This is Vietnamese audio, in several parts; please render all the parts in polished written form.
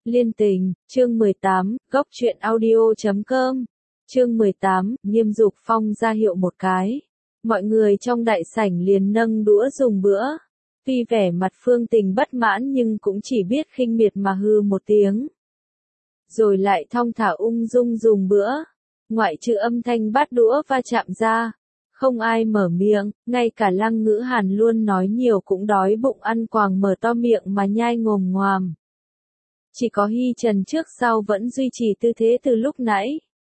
Liên tình, chương 18, góc truyện audio.com. Chương 18, Nghiêm Dục Phong ra hiệu một cái. Mọi người trong đại sảnh liền nâng đũa dùng bữa. Tuy vẻ mặt Phương Tình bất mãn nhưng cũng chỉ biết khinh miệt mà hư một tiếng. Rồi lại thong thả ung dung dùng bữa. Ngoại trừ âm thanh bát đũa va chạm ra. Không ai mở miệng, ngay cả Lăng Ngữ Hàn luôn nói nhiều cũng đói bụng ăn quàng mở to miệng mà nhai ngồm ngoàm. Chỉ có Hy Trần trước sau vẫn duy trì tư thế từ lúc nãy.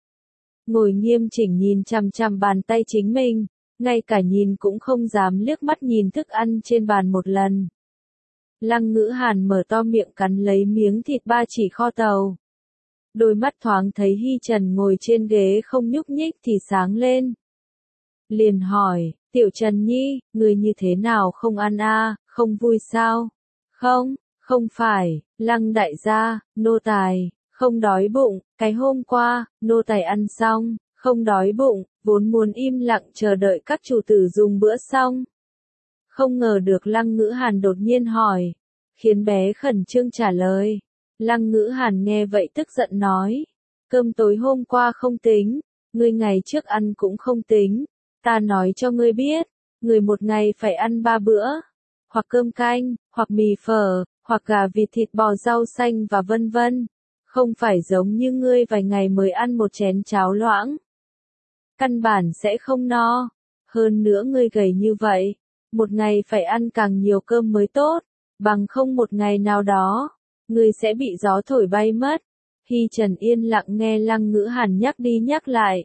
Ngồi nghiêm chỉnh nhìn chằm chằm bàn tay chính mình, ngay cả nhìn cũng không dám liếc mắt nhìn thức ăn trên bàn một lần. Lăng Ngữ Hàn mở to miệng cắn lấy miếng thịt ba chỉ kho tàu. Đôi mắt thoáng thấy Hy Trần ngồi trên ghế không nhúc nhích thì sáng lên. Liền hỏi, Tiểu Trần Nhi, người như thế nào không ăn à, không vui sao? Không phải, Lăng đại gia, nô tài, không đói bụng, cái hôm qua, nô tài ăn xong, không đói bụng, vốn muốn im lặng chờ đợi các chủ tử dùng bữa xong. Không ngờ được Lăng Ngữ Hàn đột nhiên hỏi, khiến bé khẩn trương trả lời. Lăng Ngữ Hàn nghe vậy tức giận nói, cơm tối hôm qua không tính, ngươi ngày trước ăn cũng không tính, ta nói cho ngươi biết, người một ngày phải ăn 3 bữa, hoặc cơm canh, hoặc mì phở, hoặc gà vịt thịt bò rau xanh và vân vân, không phải giống như ngươi vài ngày mới ăn một chén cháo loãng. Căn bản sẽ không no, hơn nữa ngươi gầy như vậy, một ngày phải ăn càng nhiều cơm mới tốt, bằng không một ngày nào đó, ngươi sẽ bị gió thổi bay mất. Hy Trần yên lặng nghe Lăng Ngữ Hàn nhắc đi nhắc lại.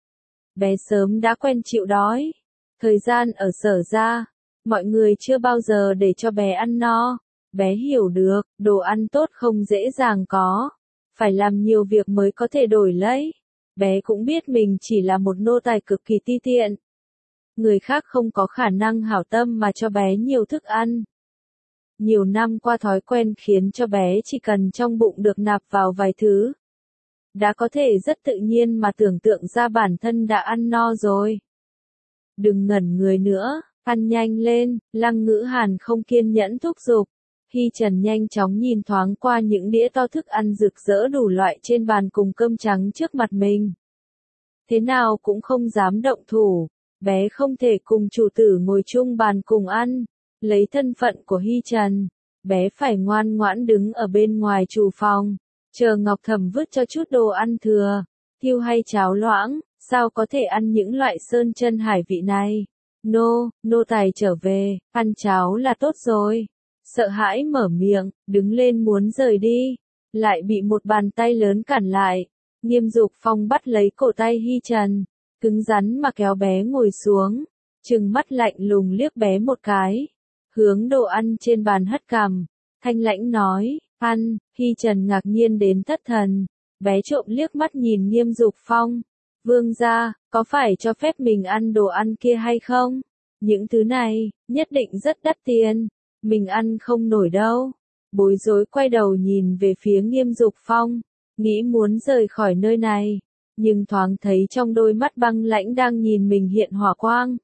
Bé sớm đã quen chịu đói, thời gian ở Sở gia, mọi người chưa bao giờ để cho bé ăn no. Bé hiểu được, đồ ăn tốt không dễ dàng có, phải làm nhiều việc mới có thể đổi lấy. Bé cũng biết mình chỉ là một nô tài cực kỳ ti tiện. Người khác không có khả năng hảo tâm mà cho bé nhiều thức ăn. Nhiều năm qua thói quen khiến cho bé chỉ cần trong bụng được nạp vào vài thứ. Đã có thể rất tự nhiên mà tưởng tượng ra bản thân đã ăn no rồi. Đừng ngẩn người nữa, ăn nhanh lên, Lăng Ngữ Hàn không kiên nhẫn thúc giục. Hy Trần nhanh chóng nhìn thoáng qua những đĩa to thức ăn rực rỡ đủ loại trên bàn cùng cơm trắng trước mặt mình. Thế nào cũng không dám động thủ, bé không thể cùng chủ tử ngồi chung bàn cùng ăn. Lấy thân phận của Hy Trần, bé phải ngoan ngoãn đứng ở bên ngoài chủ phòng, chờ Ngọc Thẩm vứt cho chút đồ ăn thừa, thiêu hay cháo loãng, sao có thể ăn những loại sơn chân hải vị này. Nô tài trở về, ăn cháo là tốt rồi. Sợ hãi mở miệng, đứng lên muốn rời đi, lại bị một bàn tay lớn cản lại. Nghiêm Dục Phong bắt lấy cổ tay Hy Trần, cứng rắn mà kéo bé ngồi xuống, trừng mắt lạnh lùng liếc bé một cái, hướng đồ ăn trên bàn hất cằm, thanh lãnh nói, ăn. Hy Trần ngạc nhiên đến thất thần, bé trộm liếc mắt nhìn Nghiêm Dục Phong, vương gia, có phải cho phép mình ăn đồ ăn kia hay không? Những thứ này, nhất định rất đắt tiền. Mình ăn không nổi đâu. Bối rối quay đầu nhìn về phía Nghiêm Dục Phong, nghĩ muốn rời khỏi nơi này, nhưng thoáng thấy trong đôi mắt băng lãnh đang nhìn mình hiện hỏa quang.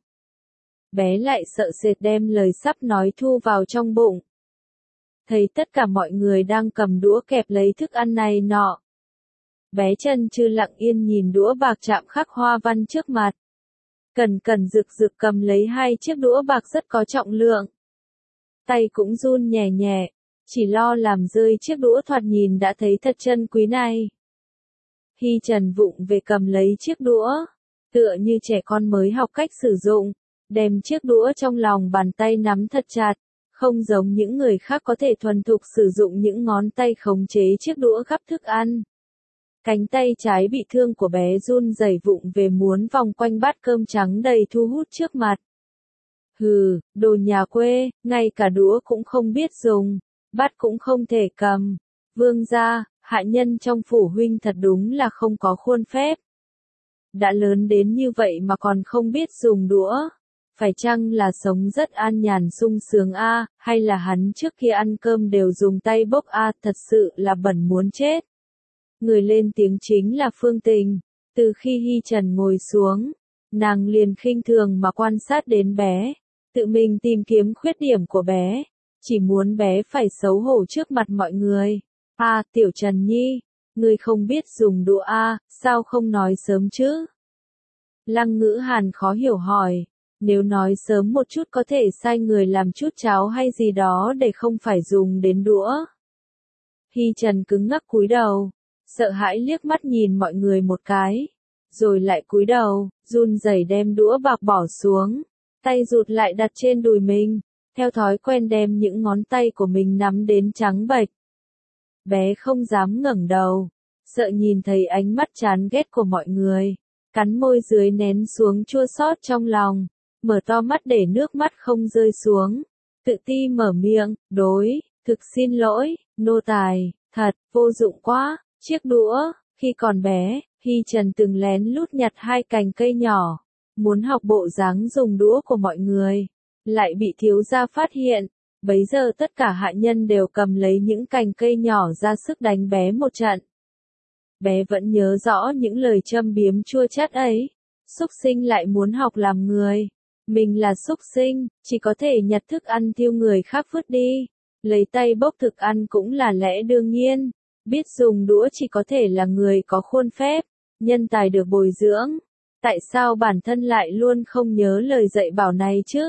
Bé lại sợ sệt đem lời sắp nói thu vào trong bụng. Thấy tất cả mọi người đang cầm đũa kẹp lấy thức ăn này nọ. Bé chân chừ lặng yên nhìn đũa bạc chạm khắc hoa văn trước mặt. Cẩn rực cầm lấy 2 chiếc đũa bạc rất có trọng lượng. Tay cũng run nhẹ nhẹ, chỉ lo làm rơi chiếc đũa thoạt nhìn đã thấy thật chân quý này. Hy Trần vụng về cầm lấy chiếc đũa, tựa như trẻ con mới học cách sử dụng, đem chiếc đũa trong lòng bàn tay nắm thật chặt, không giống những người khác có thể thuần thục sử dụng những ngón tay khống chế chiếc đũa gắp thức ăn. Cánh tay trái bị thương của bé run rẩy vụng về muốn vòng quanh bát cơm trắng đầy thu hút trước mặt. Hừ, đồ nhà quê, ngay cả đũa cũng không biết dùng, bát cũng không thể cầm. Vương gia, hạ nhân trong phủ huynh thật đúng là không có khuôn phép. Đã lớn đến như vậy mà còn không biết dùng đũa. Phải chăng là sống rất an nhàn sung sướng a, hay là hắn trước khi ăn cơm đều dùng tay bốc a, thật sự là bẩn muốn chết. Người lên tiếng chính là Phương Tình. Từ khi Hy Trần ngồi xuống, nàng liền khinh thường mà quan sát đến bé. Tự mình tìm kiếm khuyết điểm của bé, chỉ muốn bé phải xấu hổ trước mặt mọi người. À, Tiểu Trần Nhi, ngươi không biết dùng đũa à, sao không nói sớm chứ? Lăng Ngữ Hàn khó hiểu hỏi, nếu nói sớm một chút có thể sai người làm chút cháo hay gì đó để không phải dùng đến đũa. Hy Trần cứng ngắc cúi đầu, sợ hãi liếc mắt nhìn mọi người một cái, rồi lại cúi đầu, run rẩy đem đũa bạc bỏ xuống, tay rụt lại đặt trên đùi mình, theo thói quen đem những ngón tay của mình nắm đến trắng bệch. Bé không dám ngẩng đầu, sợ nhìn thấy ánh mắt chán ghét của mọi người, cắn môi dưới nén xuống chua xót trong lòng, mở to mắt để nước mắt không rơi xuống, tự ti mở miệng, thực xin lỗi, nô tài, thật, vô dụng quá, chiếc đũa, khi còn bé, Hy Trần từng lén lút nhặt 2 cành cây nhỏ, muốn học bộ dáng dùng đũa của mọi người, lại bị thiếu gia phát hiện, bấy giờ tất cả hạ nhân đều cầm lấy những cành cây nhỏ ra sức đánh bé một trận. Bé vẫn nhớ rõ những lời châm biếm chua chát ấy, súc sinh lại muốn học làm người. Mình là súc sinh, chỉ có thể nhặt thức ăn tiêu người khác vứt đi. Lấy tay bốc thực ăn cũng là lẽ đương nhiên. Biết dùng đũa chỉ có thể là người có khuôn phép, nhân tài được bồi dưỡng. Tại sao bản thân lại luôn không nhớ lời dạy bảo này chứ?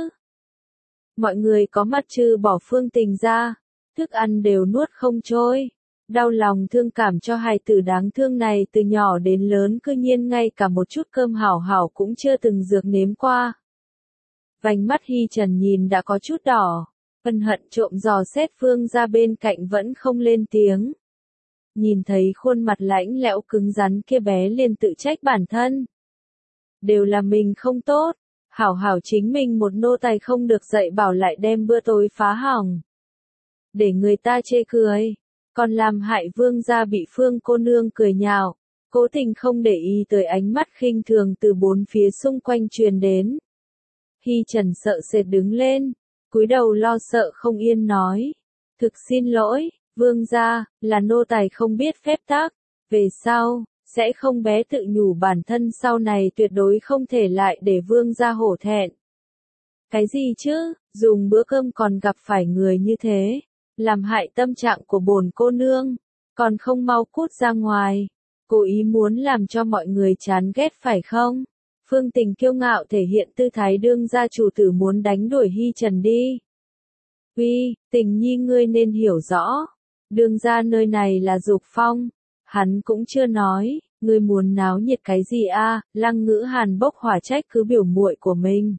Mọi người có mặt trừ bỏ Phương Tình ra, thức ăn đều nuốt không trôi. Đau lòng thương cảm cho hài tử đáng thương này từ nhỏ đến lớn cư nhiên ngay cả một chút cơm hảo hảo cũng chưa từng dược nếm qua. Vành mắt Hy Trần nhìn đã có chút đỏ, ân hận trộm dò xét Phương ra bên cạnh vẫn không lên tiếng. Nhìn thấy khuôn mặt lãnh lẽo cứng rắn kia bé liền tự trách bản thân. Đều là mình không tốt, hảo hảo chính mình một nô tài không được dạy bảo lại đem bữa tối phá hỏng. Để người ta chê cười, còn làm hại Vương gia bị Phương cô nương cười nhạo, cố tình không để ý tới ánh mắt khinh thường từ bốn phía xung quanh truyền đến. Hy Trần sợ sệt đứng lên, cúi đầu lo sợ không yên nói, thực xin lỗi, Vương gia, là nô tài không biết phép tắc, về sau, sẽ không bé tự nhủ bản thân sau này tuyệt đối không thể lại để Vương gia hổ thẹn. Cái gì chứ, dùng bữa cơm còn gặp phải người như thế, làm hại tâm trạng của bổn cô nương, còn không mau cút ra ngoài, cố ý muốn làm cho mọi người chán ghét phải không? Phương Tình kiêu ngạo thể hiện tư thái đương gia chủ tử muốn đánh đuổi Hy Trần đi. Uy, Tình nhi ngươi nên hiểu rõ, đương gia nơi này là Dục Phong, hắn cũng chưa nói, ngươi muốn náo nhiệt cái gì a? Lăng Ngữ Hàn bốc hỏa trách cứ biểu muội của mình.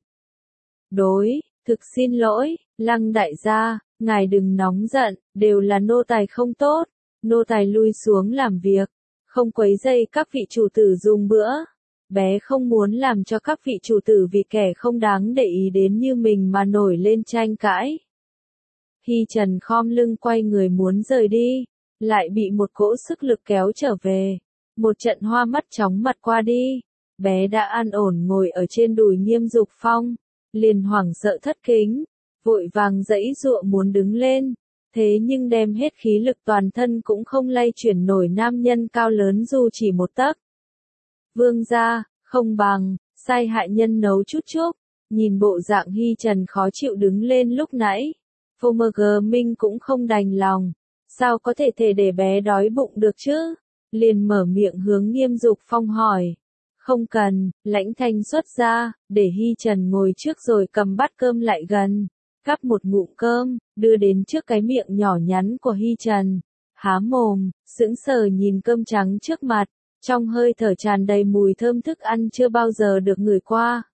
Thực xin lỗi, Lăng đại gia, ngài đừng nóng giận, đều là nô tài không tốt, nô tài lui xuống làm việc, không quấy rầy các vị chủ tử dùng bữa. Bé không muốn làm cho các vị chủ tử vì kẻ không đáng để ý đến như mình mà nổi lên tranh cãi. Hy Trần khom lưng quay người muốn rời đi, lại bị một cỗ sức lực kéo trở về. Một trận hoa mắt chóng mặt qua đi, bé đã an ổn ngồi ở trên đùi Nghiêm Dục Phong, liền hoảng sợ thất kính, vội vàng giãy giụa muốn đứng lên, thế nhưng đem hết khí lực toàn thân cũng không lay chuyển nổi nam nhân cao lớn dù chỉ một tấc. Vương gia, không bằng, sai hạ nhân nấu chút chúc, nhìn bộ dạng Hy Trần khó chịu đứng lên lúc nãy. Phomg Minh cũng không đành lòng, sao có thể để bé đói bụng được chứ? Liền mở miệng hướng Nghiêm Dục Phong hỏi. Không cần, Lãnh Thanh xuất ra, để Hy Trần ngồi trước rồi cầm bát cơm lại gần, gắp một ngụm cơm, đưa đến trước cái miệng nhỏ nhắn của Hy Trần. Há mồm, sững sờ nhìn cơm trắng trước mặt, trong hơi thở tràn đầy mùi thơm thức ăn chưa bao giờ được ngửi qua.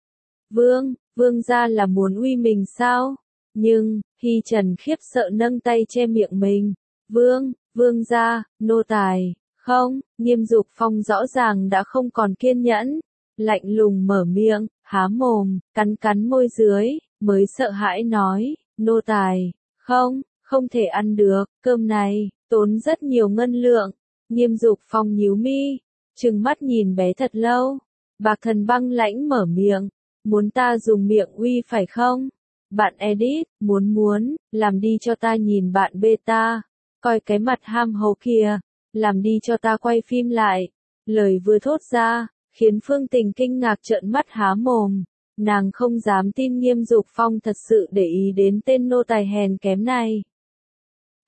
Vương gia là muốn uy mình sao? Nhưng, Hy Trần khiếp sợ nâng tay che miệng mình. Vương gia, nô tài, không, Nghiêm Dục Phong rõ ràng đã không còn kiên nhẫn, lạnh lùng mở miệng, há mồm, cắn môi dưới, mới sợ hãi nói, nô tài, không thể ăn được, cơm này, tốn rất nhiều ngân lượng. Nghiêm Dục Phong nhíu mi, trừng mắt nhìn bé thật lâu. Bạc Thần băng lãnh mở miệng, muốn ta dùng miệng uy phải không? Bạn edit, muốn, làm đi cho ta nhìn bạn beta, coi cái mặt ham hố kia, làm đi cho ta quay phim lại. Lời vừa thốt ra, khiến Phương Tình kinh ngạc trợn mắt há mồm, nàng không dám tin Nghiêm Dục Phong thật sự để ý đến tên nô tài hèn kém này.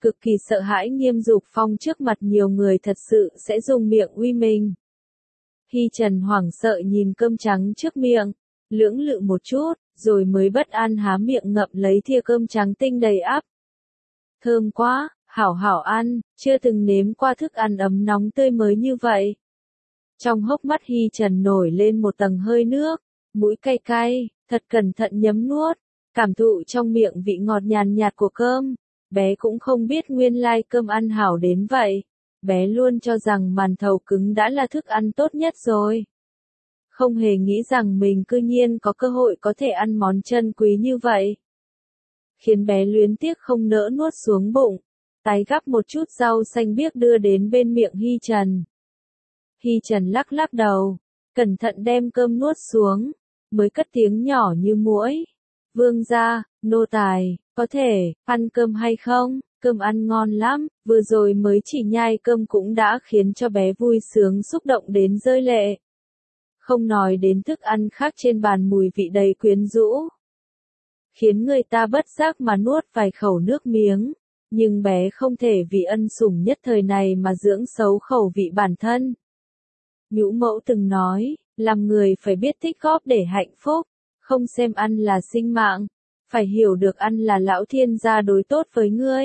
Cực kỳ sợ hãi Nghiêm Dục Phong trước mặt nhiều người thật sự sẽ dùng miệng uy mình. Hy Trần hoảng sợ nhìn cơm trắng trước miệng, lưỡng lự một chút, rồi mới bất an há miệng ngậm lấy thìa cơm trắng tinh đầy ắp. Thơm quá, hảo hảo ăn, chưa từng nếm qua thức ăn ấm nóng tươi mới như vậy. Trong hốc mắt Hy Trần nổi lên một tầng hơi nước, mũi cay cay, thật cẩn thận nhấm nuốt, cảm thụ trong miệng vị ngọt nhàn nhạt của cơm. Bé cũng không biết nguyên lai cơm ăn hảo đến vậy. Bé luôn cho rằng màn thầu cứng đã là thức ăn tốt nhất rồi. Không hề nghĩ rằng mình cư nhiên có cơ hội có thể ăn món chân quý như vậy. Khiến bé luyến tiếc không nỡ nuốt xuống bụng. Tái gắp một chút rau xanh biếc đưa đến bên miệng Hy Trần. Hy Trần lắc lắc đầu, cẩn thận đem cơm nuốt xuống, mới cất tiếng nhỏ như muỗi. Vương gia, nô tài, có thể, ăn cơm hay không? Cơm ăn ngon lắm, vừa rồi mới chỉ nhai cơm cũng đã khiến cho bé vui sướng xúc động đến rơi lệ. Không nói đến thức ăn khác trên bàn mùi vị đầy quyến rũ. Khiến người ta bất giác mà nuốt vài khẩu nước miếng. Nhưng bé không thể vì ân sủng nhất thời này mà dưỡng xấu khẩu vị bản thân. Nhũ mẫu từng nói, làm người phải biết tích góp để hạnh phúc, không xem ăn là sinh mạng, phải hiểu được ăn là lão thiên gia đối tốt với ngươi.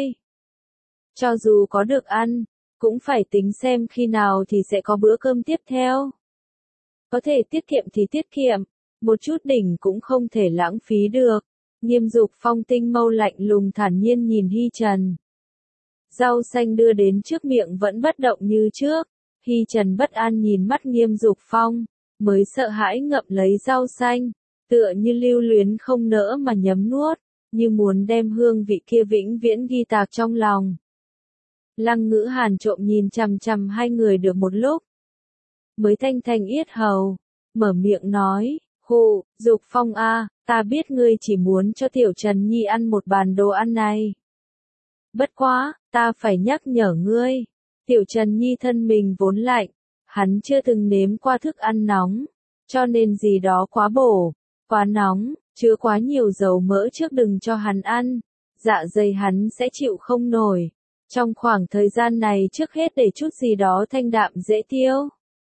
Cho dù có được ăn, cũng phải tính xem khi nào thì sẽ có bữa cơm tiếp theo. Có thể tiết kiệm thì tiết kiệm, một chút đỉnh cũng không thể lãng phí được. Nghiêm Dục Phong tinh mâu lạnh lùng thản nhiên nhìn Hy Trần. Rau xanh đưa đến trước miệng vẫn bất động như trước. Hy Trần bất an nhìn mắt Nghiêm Dục Phong, mới sợ hãi ngậm lấy rau xanh, tựa như lưu luyến không nỡ mà nhấm nuốt, như muốn đem hương vị kia vĩnh viễn ghi tạc trong lòng. Lăng Ngữ Hàn trộm nhìn chằm chằm hai người được một lúc. Mới thanh thanh yết hầu, mở miệng nói, hù, Dục Phong a, ta biết ngươi chỉ muốn cho Tiểu Trần Nhi ăn một bàn đồ ăn này. Bất quá, ta phải nhắc nhở ngươi, Tiểu Trần Nhi thân mình vốn lạnh, hắn chưa từng nếm qua thức ăn nóng, cho nên gì đó quá bổ, quá nóng, chứa quá nhiều dầu mỡ trước đừng cho hắn ăn, dạ dày hắn sẽ chịu không nổi. Trong khoảng thời gian này trước hết để chút gì đó thanh đạm dễ tiêu.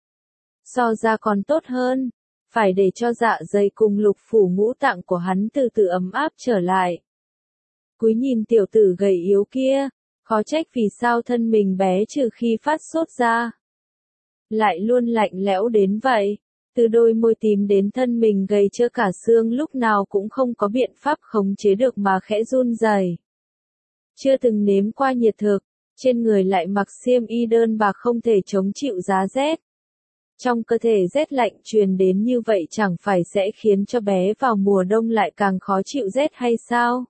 So ra còn tốt hơn, phải để cho dạ dày cùng lục phủ ngũ tạng của hắn từ từ ấm áp trở lại. Cúi nhìn tiểu tử gầy yếu kia, khó trách vì sao thân mình bé trừ khi phát sốt ra. Lại luôn lạnh lẽo đến vậy, từ đôi môi tím đến thân mình gầy trơ cả xương lúc nào cũng không có biện pháp khống chế được mà khẽ run rẩy. Chưa từng nếm qua nhiệt thực, trên người lại mặc xiêm y đơn bạc không thể chống chịu giá rét. Trong cơ thể rét lạnh truyền đến như vậy chẳng phải sẽ khiến cho bé vào mùa đông lại càng khó chịu rét hay sao?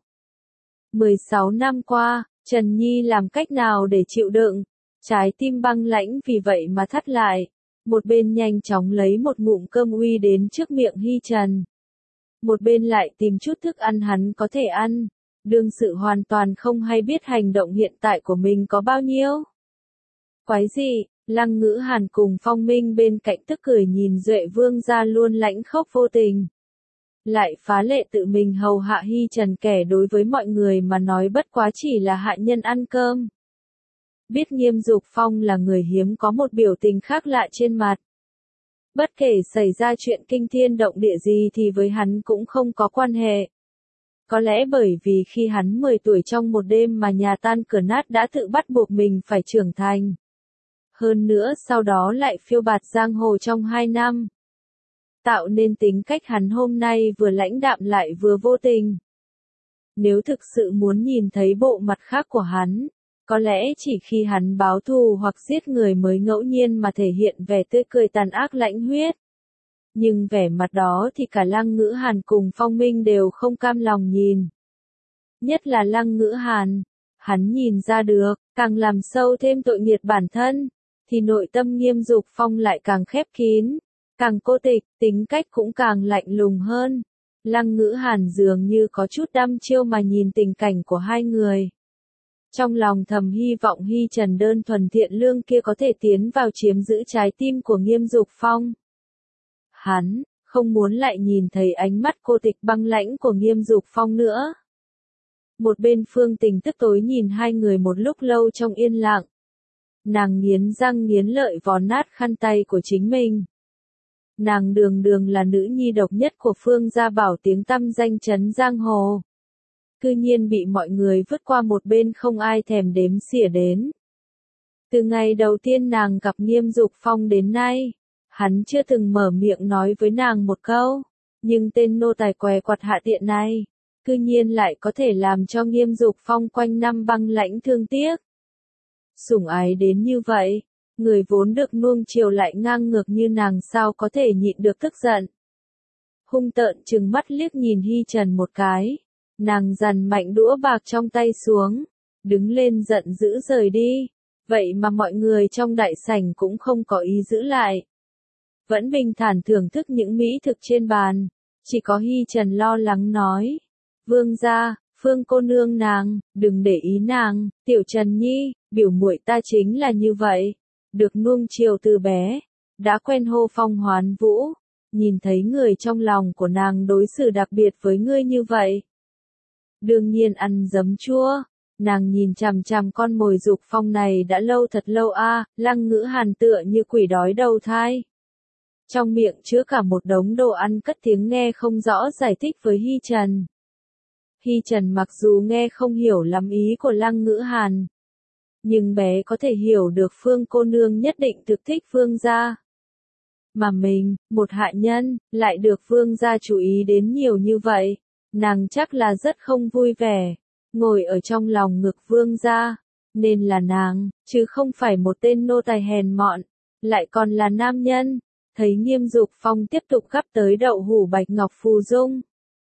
16 năm qua, Trần Nhi làm cách nào để chịu đựng? Trái tim băng lãnh vì vậy mà thắt lại. Một bên nhanh chóng lấy một ngụm cơm uy đến trước miệng Hy Trần. Một bên lại tìm chút thức ăn hắn có thể ăn. Đương sự hoàn toàn không hay biết hành động hiện tại của mình có bao nhiêu. Quái gì, Lăng Ngữ Hàn cùng Phong Minh bên cạnh tức cười nhìn Duệ Vương gia luôn lãnh khốc vô tình. Lại phá lệ tự mình hầu hạ Hy Trần kẻ đối với mọi người mà nói bất quá chỉ là hạ nhân ăn cơm. Biết Nghiêm Dục Phong là người hiếm có một biểu tình khác lạ trên mặt. Bất kể xảy ra chuyện kinh thiên động địa gì thì với hắn cũng không có quan hệ. Có lẽ bởi vì khi hắn 10 tuổi trong một đêm mà nhà tan cửa nát đã tự bắt buộc mình phải trưởng thành. Hơn nữa sau đó lại phiêu bạt giang hồ trong 2 năm. Tạo nên tính cách hắn hôm nay vừa lãnh đạm lại vừa vô tình. Nếu thực sự muốn nhìn thấy bộ mặt khác của hắn, có lẽ chỉ khi hắn báo thù hoặc giết người mới ngẫu nhiên mà thể hiện vẻ tươi cười tàn ác lãnh huyết. Nhưng vẻ mặt đó thì cả Lăng Ngữ Hàn cùng Phong Minh đều không cam lòng nhìn. Nhất là Lăng Ngữ Hàn, hắn nhìn ra được, càng làm sâu thêm tội nghiệt bản thân, thì nội tâm Nghiêm Dục Phong lại càng khép kín, càng cô tịch, tính cách cũng càng lạnh lùng hơn. Lăng Ngữ Hàn dường như có chút đăm chiêu mà nhìn tình cảnh của hai người. Trong lòng thầm hy vọng Hy Trần đơn thuần thiện lương kia có thể tiến vào chiếm giữ trái tim của Nghiêm Dục Phong. Hắn không muốn lại nhìn thấy ánh mắt cô tịch băng lãnh của Nghiêm Dục Phong nữa. Một bên Phương Tình tức tối nhìn hai người một lúc lâu trong yên lặng. Nàng nghiến răng nghiến lợi vò nát khăn tay của chính mình. Nàng đường đường là nữ nhi độc nhất của Phương gia bảo tiếng tăm danh chấn giang hồ. Cư nhiên bị mọi người vứt qua một bên không ai thèm đếm xỉa đến. Từ ngày đầu tiên nàng gặp Nghiêm Dục Phong đến nay, hắn chưa từng mở miệng nói với nàng một câu, nhưng tên nô tài què quặt hạ tiện này, cư nhiên lại có thể làm cho Nghiêm Dục Phong quanh năm băng lãnh thương tiếc. Sủng ái đến như vậy, người vốn được nuông chiều lại ngang ngược như nàng sao có thể nhịn được tức giận. Hung tợn trừng mắt liếc nhìn Hi Trần một cái, nàng dằn mạnh đũa bạc trong tay xuống, đứng lên giận dữ rời đi, vậy mà mọi người trong đại sảnh cũng không có ý giữ lại. Vẫn bình thản thưởng thức những mỹ thực trên bàn, chỉ có Hi Trần lo lắng nói, Vương gia, Phương cô nương nàng, đừng để ý nàng, Tiểu Trần Nhi, biểu muội ta chính là như vậy, được nuông chiều từ bé, đã quen hô phong hoán vũ, nhìn thấy người trong lòng của nàng đối xử đặc biệt với ngươi như vậy. Đương nhiên ăn giấm chua, nàng nhìn chằm chằm con mồi Dục Phong này đã lâu thật lâu a. Lăng Ngữ Hàn tựa như quỷ đói đầu thai. Trong miệng chứa cả một đống đồ ăn cất tiếng nghe không rõ giải thích với Hi Trần. Hi Trần mặc dù nghe không hiểu lắm ý của Lăng Ngữ Hàn, nhưng bé có thể hiểu được Phương cô nương nhất định thực thích Phương gia. Mà mình, một hạ nhân, lại được Phương gia chú ý đến nhiều như vậy, nàng chắc là rất không vui vẻ, ngồi ở trong lòng ngực Vương gia, nên là nàng, chứ không phải một tên nô tài hèn mọn, lại còn là nam nhân. Thấy Nghiêm Dục Phong tiếp tục gắp tới đậu hũ bạch ngọc phù dung.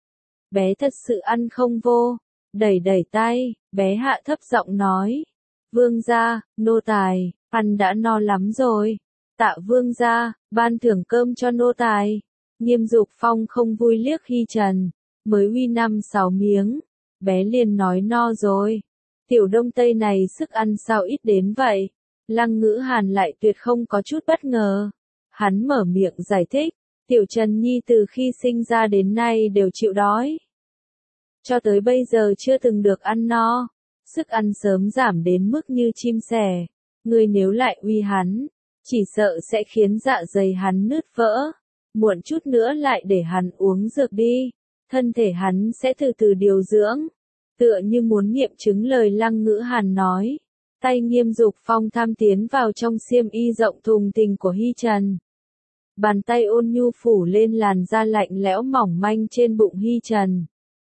Bé thật sự ăn không vô, đẩy đẩy tay, bé hạ thấp giọng nói. Vương gia, nô tài, ăn đã no lắm rồi. Tạ vương gia, ban thưởng cơm cho nô tài. Nghiêm Dục Phong không vui liếc Hi Trần, mới uy 5-6 miếng, bé liền nói no rồi. Tiểu Đông Tây này sức ăn sao ít đến vậy? Lăng Ngữ Hàn lại tuyệt không có chút bất ngờ. Hắn mở miệng giải thích, Tiểu Trần Nhi từ khi sinh ra đến nay đều chịu đói. Cho tới bây giờ chưa từng được ăn no, sức ăn sớm giảm đến mức như chim sẻ. Ngươi nếu lại uy hắn, chỉ sợ sẽ khiến dạ dày hắn nứt vỡ. Muộn chút nữa lại để hắn uống dược đi, thân thể hắn sẽ từ từ điều dưỡng. Tựa như muốn nghiệm chứng lời Lăng Ngữ Hàn nói. Tay Nghiêm Dục Phong tham tiến vào trong xiêm y rộng thùng thình của Hi Trần. Bàn tay ôn nhu phủ lên làn da lạnh lẽo mỏng manh trên bụng Hi Trần.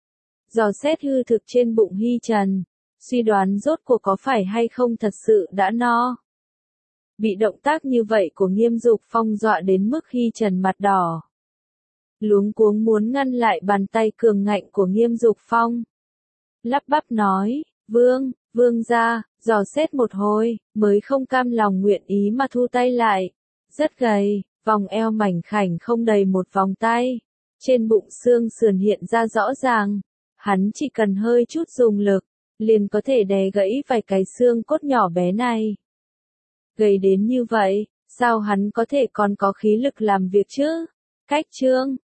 Dò xét hư thực trên bụng Hi Trần, suy đoán rốt cuộc có phải hay không thật sự đã no. Bị động tác như vậy của Nghiêm Dục Phong dọa đến mức Hi Trần mặt đỏ. Luống cuống muốn ngăn lại bàn tay cường ngạnh của Nghiêm Dục Phong. Lắp bắp nói, Vương gia, dò xét một hồi, mới không cam lòng nguyện ý mà thu tay lại. Rất gầy, vòng eo mảnh khảnh không đầy một vòng tay. Trên bụng xương sườn hiện ra rõ ràng. Hắn chỉ cần hơi chút dùng lực, liền có thể đè gãy vài cái xương cốt nhỏ bé này. Gầy đến như vậy, sao hắn có thể còn có khí lực làm việc chứ? Cách chương